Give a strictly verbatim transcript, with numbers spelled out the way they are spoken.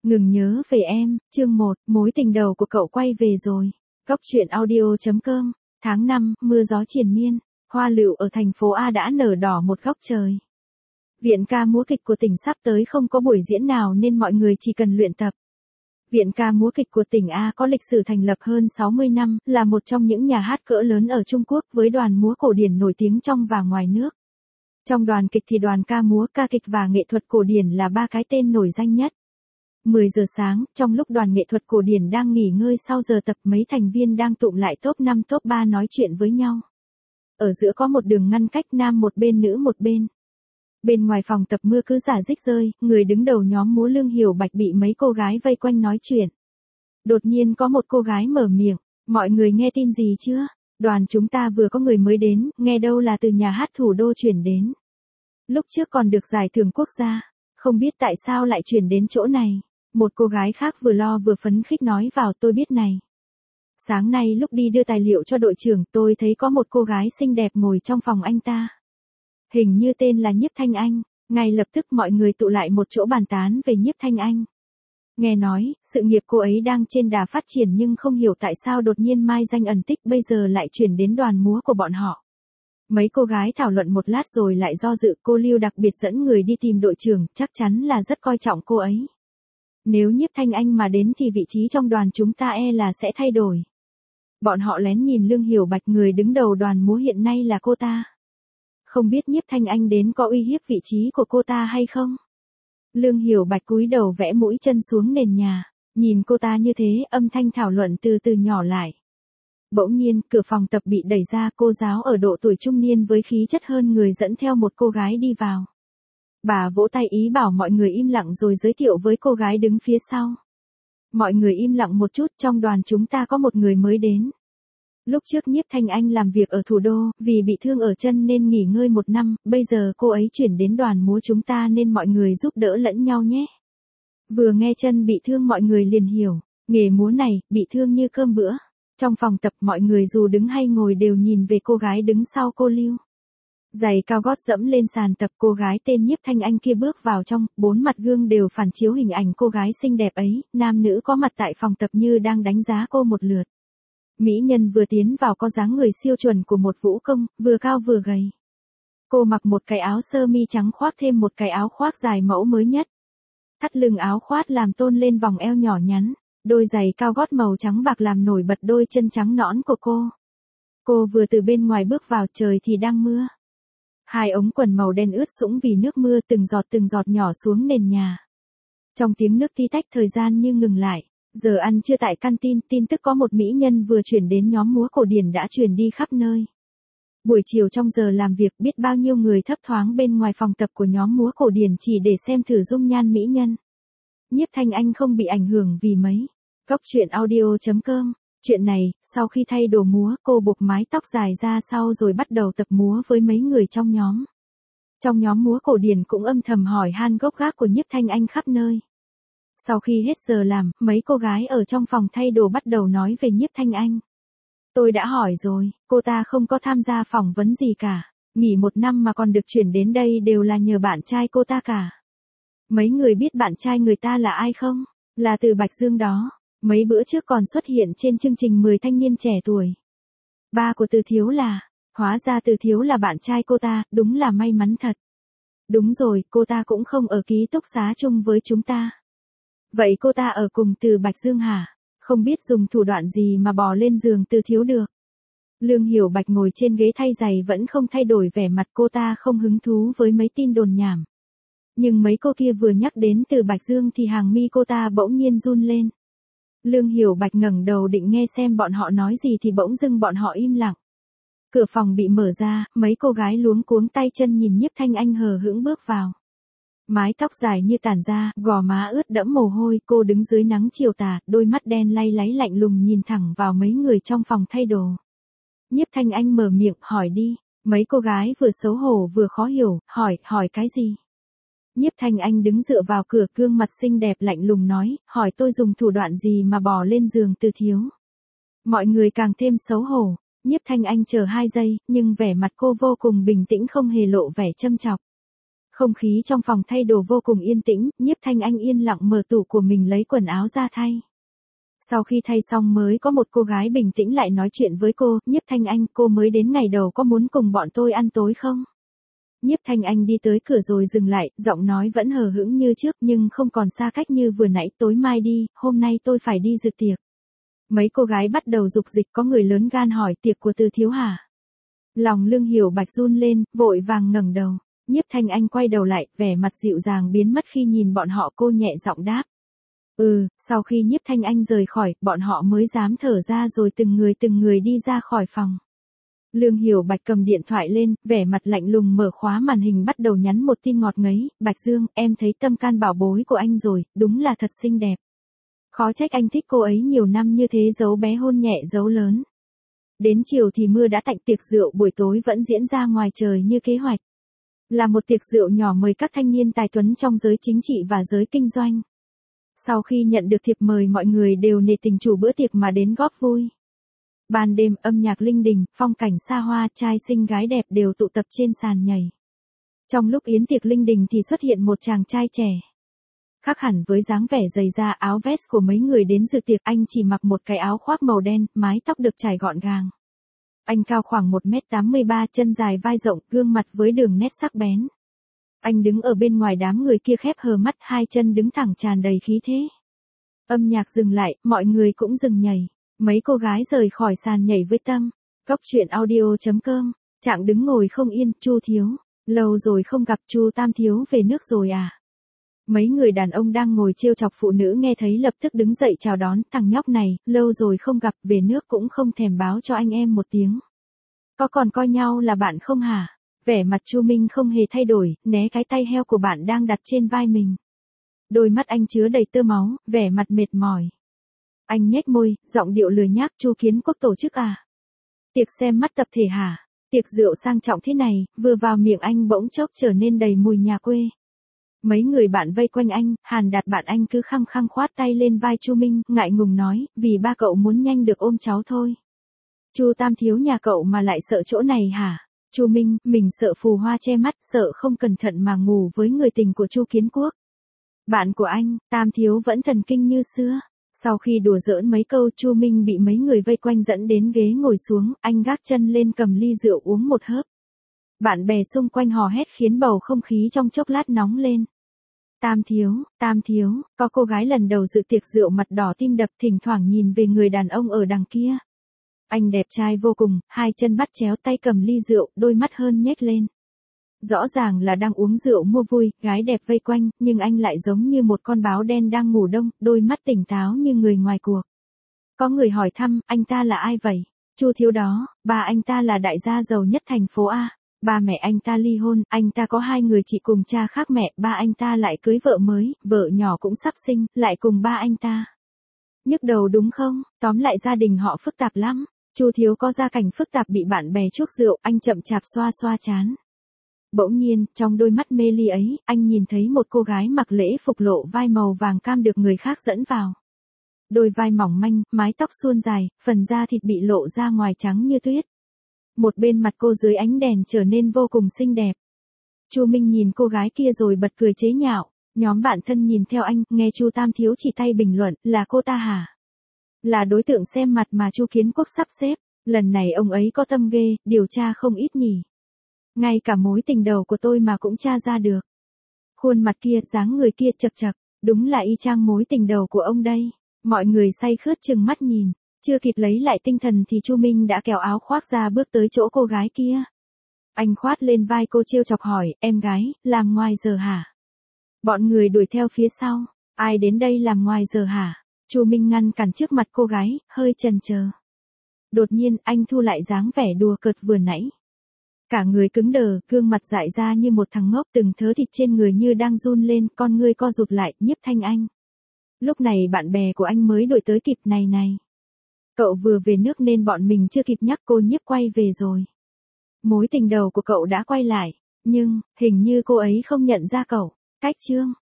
Ngừng nhớ về em, chương một, mối tình đầu của cậu quay về rồi. Góc truyện audio chấm com, tháng năm, mưa gió triền miên, hoa lựu ở thành phố A đã nở đỏ một góc trời. Viện ca múa kịch của tỉnh sắp tới không có buổi diễn nào nên mọi người chỉ cần luyện tập. Viện ca múa kịch của tỉnh A có lịch sử thành lập hơn sáu mươi năm, là một trong những nhà hát cỡ lớn ở Trung Quốc với đoàn múa cổ điển nổi tiếng trong và ngoài nước. Trong đoàn kịch thì đoàn ca múa, ca kịch và nghệ thuật cổ điển là ba cái tên nổi danh nhất. mười giờ sáng, trong lúc đoàn nghệ thuật cổ điển đang nghỉ ngơi sau giờ tập, mấy thành viên đang tụm lại top năm top ba nói chuyện với nhau. Ở giữa có một đường ngăn cách, nam một bên nữ một bên. Bên ngoài phòng tập mưa cứ rả rích rơi, người đứng đầu nhóm múa Lương Hiểu Bạch bị mấy cô gái vây quanh nói chuyện. Đột nhiên có một cô gái mở miệng, mọi người nghe tin gì chưa? Đoàn chúng ta vừa có người mới đến, nghe đâu là từ nhà hát thủ đô chuyển đến. Lúc trước còn được giải thưởng quốc gia, không biết tại sao lại chuyển đến chỗ này. Một cô gái khác vừa lo vừa phấn khích nói vào, tôi biết này. Sáng nay lúc đi đưa tài liệu cho đội trưởng, tôi thấy có một cô gái xinh đẹp ngồi trong phòng anh ta. Hình như tên là Nhiếp Thanh Anh. Ngay lập tức mọi người tụ lại một chỗ bàn tán về Nhiếp Thanh Anh. Nghe nói, sự nghiệp cô ấy đang trên đà phát triển nhưng không hiểu tại sao đột nhiên mai danh ẩn tích bây giờ lại chuyển đến đoàn múa của bọn họ. Mấy cô gái thảo luận một lát rồi lại do dự, cô Lưu đặc biệt dẫn người đi tìm đội trưởng, chắc chắn là rất coi trọng cô ấy. Nếu Nhiếp Thanh Anh mà đến thì vị trí trong đoàn chúng ta e là sẽ thay đổi. Bọn họ lén nhìn Lương Hiểu Bạch, người đứng đầu đoàn múa hiện nay là cô ta. Không biết Nhiếp Thanh Anh đến có uy hiếp vị trí của cô ta hay không? Lương Hiểu Bạch cúi đầu vẽ mũi chân xuống nền nhà, nhìn cô ta như thế, âm thanh thảo luận từ từ nhỏ lại. Bỗng nhiên, cửa phòng tập bị đẩy ra, cô giáo ở độ tuổi trung niên với khí chất hơn người dẫn theo một cô gái đi vào. Bà vỗ tay ý bảo mọi người im lặng rồi giới thiệu với cô gái đứng phía sau. Mọi người im lặng một chút, trong đoàn chúng ta có một người mới đến. Lúc trước Nhiếp Thanh Anh làm việc ở thủ đô, vì bị thương ở chân nên nghỉ ngơi một năm, bây giờ cô ấy chuyển đến đoàn múa chúng ta nên mọi người giúp đỡ lẫn nhau nhé. Vừa nghe chân bị thương mọi người liền hiểu, nghề múa này, bị thương như cơm bữa. Trong phòng tập mọi người dù đứng hay ngồi đều nhìn về cô gái đứng sau cô Lưu. Giày cao gót dẫm lên sàn tập, cô gái tên Nhiếp Thanh Anh kia bước vào trong, bốn mặt gương đều phản chiếu hình ảnh cô gái xinh đẹp ấy, nam nữ có mặt tại phòng tập như đang đánh giá cô một lượt. Mỹ nhân vừa tiến vào có dáng người siêu chuẩn của một vũ công, vừa cao vừa gầy. Cô mặc một cái áo sơ mi trắng khoác thêm một cái áo khoác dài mẫu mới nhất. Thắt lưng áo khoác làm tôn lên vòng eo nhỏ nhắn, đôi giày cao gót màu trắng bạc làm nổi bật đôi chân trắng nõn của cô. Cô vừa từ bên ngoài bước vào, trời thì đang mưa. Hai ống quần màu đen ướt sũng vì nước mưa, từng giọt từng giọt nhỏ xuống nền nhà. Trong tiếng nước tí tách thời gian như ngừng lại. Giờ ăn trưa tại canteen, tin tức có một mỹ nhân vừa chuyển đến nhóm múa cổ điển đã truyền đi khắp nơi. Buổi chiều trong giờ làm việc, biết bao nhiêu người thấp thoáng bên ngoài phòng tập của nhóm múa cổ điển chỉ để xem thử dung nhan mỹ nhân. Nhiếp Thanh Anh không bị ảnh hưởng vì mấy. Góc truyện audio chấm com. Chuyện này, sau khi thay đồ múa, cô buộc mái tóc dài ra sau rồi bắt đầu tập múa với mấy người trong nhóm. Trong nhóm múa cổ điển cũng âm thầm hỏi han gốc gác của Nhiếp Thanh Anh khắp nơi. Sau khi hết giờ làm, mấy cô gái ở trong phòng thay đồ bắt đầu nói về Nhiếp Thanh Anh. Tôi đã hỏi rồi, cô ta không có tham gia phỏng vấn gì cả. Nghỉ một năm mà còn được chuyển đến đây đều là nhờ bạn trai cô ta cả. Mấy người biết bạn trai người ta là ai không? Là Từ Bạch Dương đó. Mấy bữa trước còn xuất hiện trên chương trình mười thanh niên trẻ tuổi. Ba của Từ Thiếu là, hóa ra Từ Thiếu là bạn trai cô ta, đúng là may mắn thật. Đúng rồi, cô ta cũng không ở ký túc xá chung với chúng ta. Vậy cô ta ở cùng Từ Bạch Dương hả? Không biết dùng thủ đoạn gì mà bò lên giường Từ Thiếu được. Lương Hiểu Bạch ngồi trên ghế thay giày vẫn không thay đổi vẻ mặt, cô ta không hứng thú với mấy tin đồn nhảm. Nhưng mấy cô kia vừa nhắc đến Từ Bạch Dương thì hàng mi cô ta bỗng nhiên run lên. Lương Hiểu Bạch ngẩng đầu định nghe xem bọn họ nói gì thì bỗng dưng bọn họ im lặng. Cửa phòng bị mở ra, mấy cô gái luống cuống tay chân nhìn Nhiếp Thanh Anh hờ hững bước vào. Mái tóc dài như tản ra, gò má ướt đẫm mồ hôi, cô đứng dưới nắng chiều tà, đôi mắt đen lay láy lạnh lùng nhìn thẳng vào mấy người trong phòng thay đồ. Nhiếp Thanh Anh mở miệng, hỏi đi. Mấy cô gái vừa xấu hổ vừa khó hiểu, hỏi, hỏi cái gì? Nhiếp Thanh Anh đứng dựa vào cửa, gương mặt xinh đẹp lạnh lùng nói, hỏi tôi dùng thủ đoạn gì mà bò lên giường Từ Thiếu. Mọi người càng thêm xấu hổ. Nhiếp Thanh Anh chờ hai giây, nhưng vẻ mặt cô vô cùng bình tĩnh, không hề lộ vẻ châm chọc. Không khí trong phòng thay đồ vô cùng yên tĩnh, Nhiếp Thanh Anh yên lặng mở tủ của mình lấy quần áo ra thay. Sau khi thay xong mới có một cô gái bình tĩnh lại nói chuyện với cô, Nhiếp Thanh Anh, cô mới đến ngày đầu có muốn cùng bọn tôi ăn tối không? Nhiếp Thanh Anh đi tới cửa rồi dừng lại, giọng nói vẫn hờ hững như trước nhưng không còn xa cách như vừa nãy, tối mai đi, hôm nay tôi phải đi dự tiệc. Mấy cô gái bắt đầu dục dịch, có người lớn gan hỏi tiệc của Từ Thiếu hả? Lòng Lương Hiểu Bạch run lên, vội vàng ngẩng đầu. Nhiếp Thanh Anh quay đầu lại, vẻ mặt dịu dàng biến mất khi nhìn bọn họ, cô nhẹ giọng đáp. Ừ, sau khi Nhiếp Thanh Anh rời khỏi, bọn họ mới dám thở ra rồi từng người từng người đi ra khỏi phòng. Lương Hiểu Bạch cầm điện thoại lên, vẻ mặt lạnh lùng mở khóa màn hình bắt đầu nhắn một tin ngọt ngấy, Bạch Dương, em thấy tâm can bảo bối của anh rồi, đúng là thật xinh đẹp. Khó trách anh thích cô ấy nhiều năm như thế, dấu bé hôn nhẹ dấu lớn. Đến chiều thì mưa đã tạnh, tiệc rượu buổi tối vẫn diễn ra ngoài trời như kế hoạch. Là một tiệc rượu nhỏ mời các thanh niên tài tuấn trong giới chính trị và giới kinh doanh. Sau khi nhận được thiệp mời mọi người đều nể tình chủ bữa tiệc mà đến góp vui. Ban đêm âm nhạc linh đình, phong cảnh xa hoa, trai xinh gái đẹp đều tụ tập trên sàn nhảy. Trong lúc yến tiệc linh đình thì xuất hiện một chàng trai trẻ. Khác hẳn với dáng vẻ dày da áo vest của mấy người đến dự tiệc, anh chỉ mặc một cái áo khoác màu đen, mái tóc được chải gọn gàng. Anh cao khoảng một mét tám mươi ba, chân dài vai rộng, gương mặt với đường nét sắc bén. Anh đứng ở bên ngoài đám người kia khép hờ mắt, hai chân đứng thẳng tràn đầy khí thế. Âm nhạc dừng lại, mọi người cũng dừng nhảy. Mấy cô gái rời khỏi sàn nhảy với tâm. Góc truyện audio chấm com. Trạng đứng ngồi không yên, Chu Thiếu. Lâu rồi không gặp, Chu Tam Thiếu về nước rồi à? Mấy người đàn ông đang ngồi trêu chọc phụ nữ nghe thấy lập tức đứng dậy chào đón, thằng nhóc này, lâu rồi không gặp, về nước cũng không thèm báo cho anh em một tiếng. Có còn coi nhau là bạn không hả? Vẻ mặt Chu Minh không hề thay đổi, né cái tay heo của bạn đang đặt trên vai mình. Đôi mắt anh chứa đầy tơ máu, vẻ mặt mệt mỏi. Anh nhếch môi, giọng điệu lười nhác, Chu Kiến Quốc tổ chức à? Tiệc xem mắt tập thể hả? Tiệc rượu sang trọng thế này, vừa vào miệng anh bỗng chốc trở nên đầy mùi nhà quê. Mấy người bạn vây quanh anh, Hàn Đạt bạn anh cứ khăng khăng khoát tay lên vai Chu Minh, ngại ngùng nói, vì ba cậu muốn nhanh được ôm cháu thôi. Chu Tam Thiếu nhà cậu mà lại sợ chỗ này hả? Chu Minh, mình sợ phù hoa che mắt, sợ không cẩn thận mà ngủ với người tình của Chu Kiến Quốc. Bạn của anh, Tam Thiếu vẫn thần kinh như xưa. Sau khi đùa giỡn mấy câu, Chu Minh bị mấy người vây quanh dẫn đến ghế ngồi xuống, anh gác chân lên cầm ly rượu uống một hớp. Bạn bè xung quanh hò hét khiến bầu không khí trong chốc lát nóng lên. Tam Thiếu, Tam Thiếu, có cô gái lần đầu dự tiệc rượu mặt đỏ tim đập thỉnh thoảng nhìn về người đàn ông ở đằng kia. Anh đẹp trai vô cùng, hai chân bắt chéo tay cầm ly rượu, đôi mắt hơn nhếch lên. Rõ ràng là đang uống rượu mua vui, gái đẹp vây quanh, nhưng anh lại giống như một con báo đen đang ngủ đông, đôi mắt tỉnh táo như người ngoài cuộc. Có người hỏi thăm, anh ta là ai vậy? Chu Thiếu đó, ba anh ta là đại gia giàu nhất thành phố A. Ba mẹ anh ta ly hôn, anh ta có hai người chị cùng cha khác mẹ, ba anh ta lại cưới vợ mới, vợ nhỏ cũng sắp sinh, lại cùng ba anh ta. Nhức đầu đúng không? Tóm lại gia đình họ phức tạp lắm. Chu Thiếu có gia cảnh phức tạp bị bạn bè chuốc rượu, anh chậm chạp xoa xoa trán. Bỗng nhiên, trong đôi mắt mê ly ấy, anh nhìn thấy một cô gái mặc lễ phục lộ vai màu vàng cam được người khác dẫn vào. Đôi vai mỏng manh, mái tóc suôn dài, phần da thịt bị lộ ra ngoài trắng như tuyết. Một bên mặt cô dưới ánh đèn trở nên vô cùng xinh đẹp. Chu Minh nhìn cô gái kia rồi bật cười chế nhạo. Nhóm bạn thân nhìn theo anh, nghe Chu Tam Thiếu chỉ tay bình luận, là cô ta hả? Là đối tượng xem mặt mà Chu Kiến Quốc sắp xếp. Lần này ông ấy có tâm ghê, điều tra không ít nhỉ. Ngay cả mối tình đầu của tôi mà cũng tra ra được. Khuôn mặt kia, dáng người kia chật chật, đúng là y chang mối tình đầu của ông đây. Mọi người say khướt chừng mắt nhìn, chưa kịp lấy lại tinh thần thì Chu Minh đã kéo áo khoác ra bước tới chỗ cô gái kia. Anh khoát lên vai cô trêu chọc hỏi, em gái, làm ngoài giờ hả? Bọn người đuổi theo phía sau, ai đến đây làm ngoài giờ hả? Chu Minh ngăn cản trước mặt cô gái, hơi chần chờ. Đột nhiên anh thu lại dáng vẻ đùa cợt vừa nãy. Cả người cứng đờ, gương mặt dại ra như một thằng ngốc, từng thớ thịt trên người như đang run lên, con ngươi co rụt lại, Nhiếp Thanh Anh. Lúc này bạn bè của anh mới đuổi tới kịp, này này. Cậu vừa về nước nên bọn mình chưa kịp nhắc cô Nhiếp quay về rồi. Mối tình đầu của cậu đã quay lại, nhưng, hình như cô ấy không nhận ra cậu. Cách chương.